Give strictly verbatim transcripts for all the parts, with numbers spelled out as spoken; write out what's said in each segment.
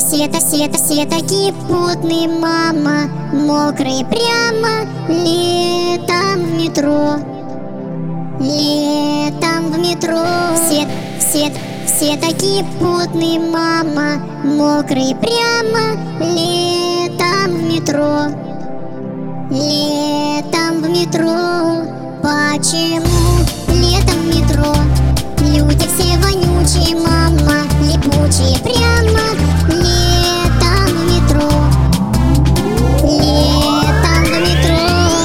Все, все, все такие потные, мама, мокрые прямо летом в метро. Летом в метро. Все, все, все такие потные, мама, мокрые прямо летом в метро. Летом в метро. Почему летом в метро люди все вонючие, мама, липучие прямо летом в метро. Летом в метро.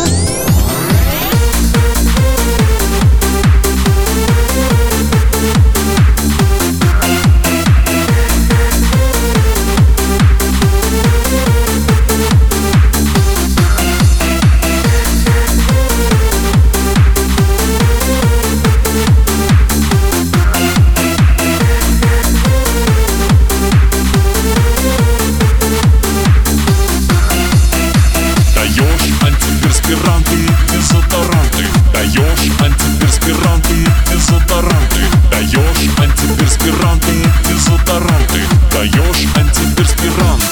Дезодоранты, даешь антиперспиранты, дезодоранты, даешь антиперспиранты, дезодоранты, даешь антиперспиранты.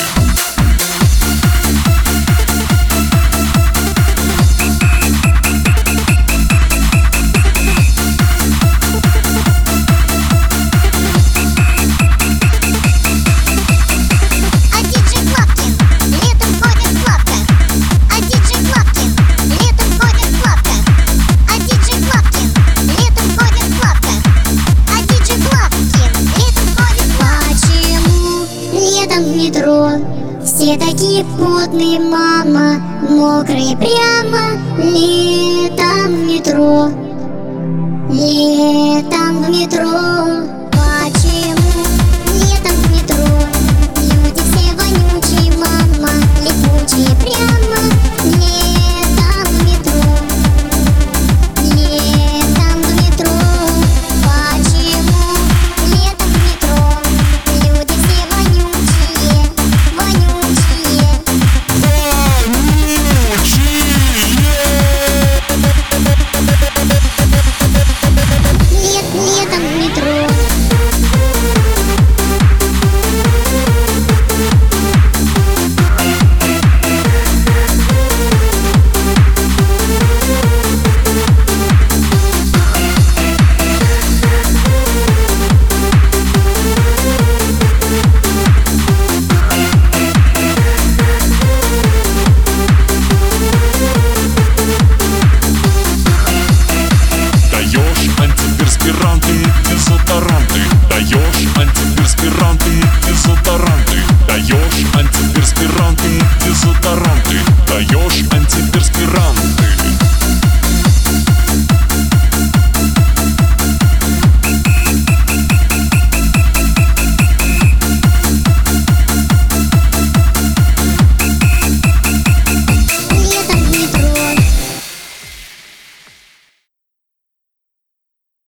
Все такие потные, мама, мокрые прямо летом в метро. Летом в метро.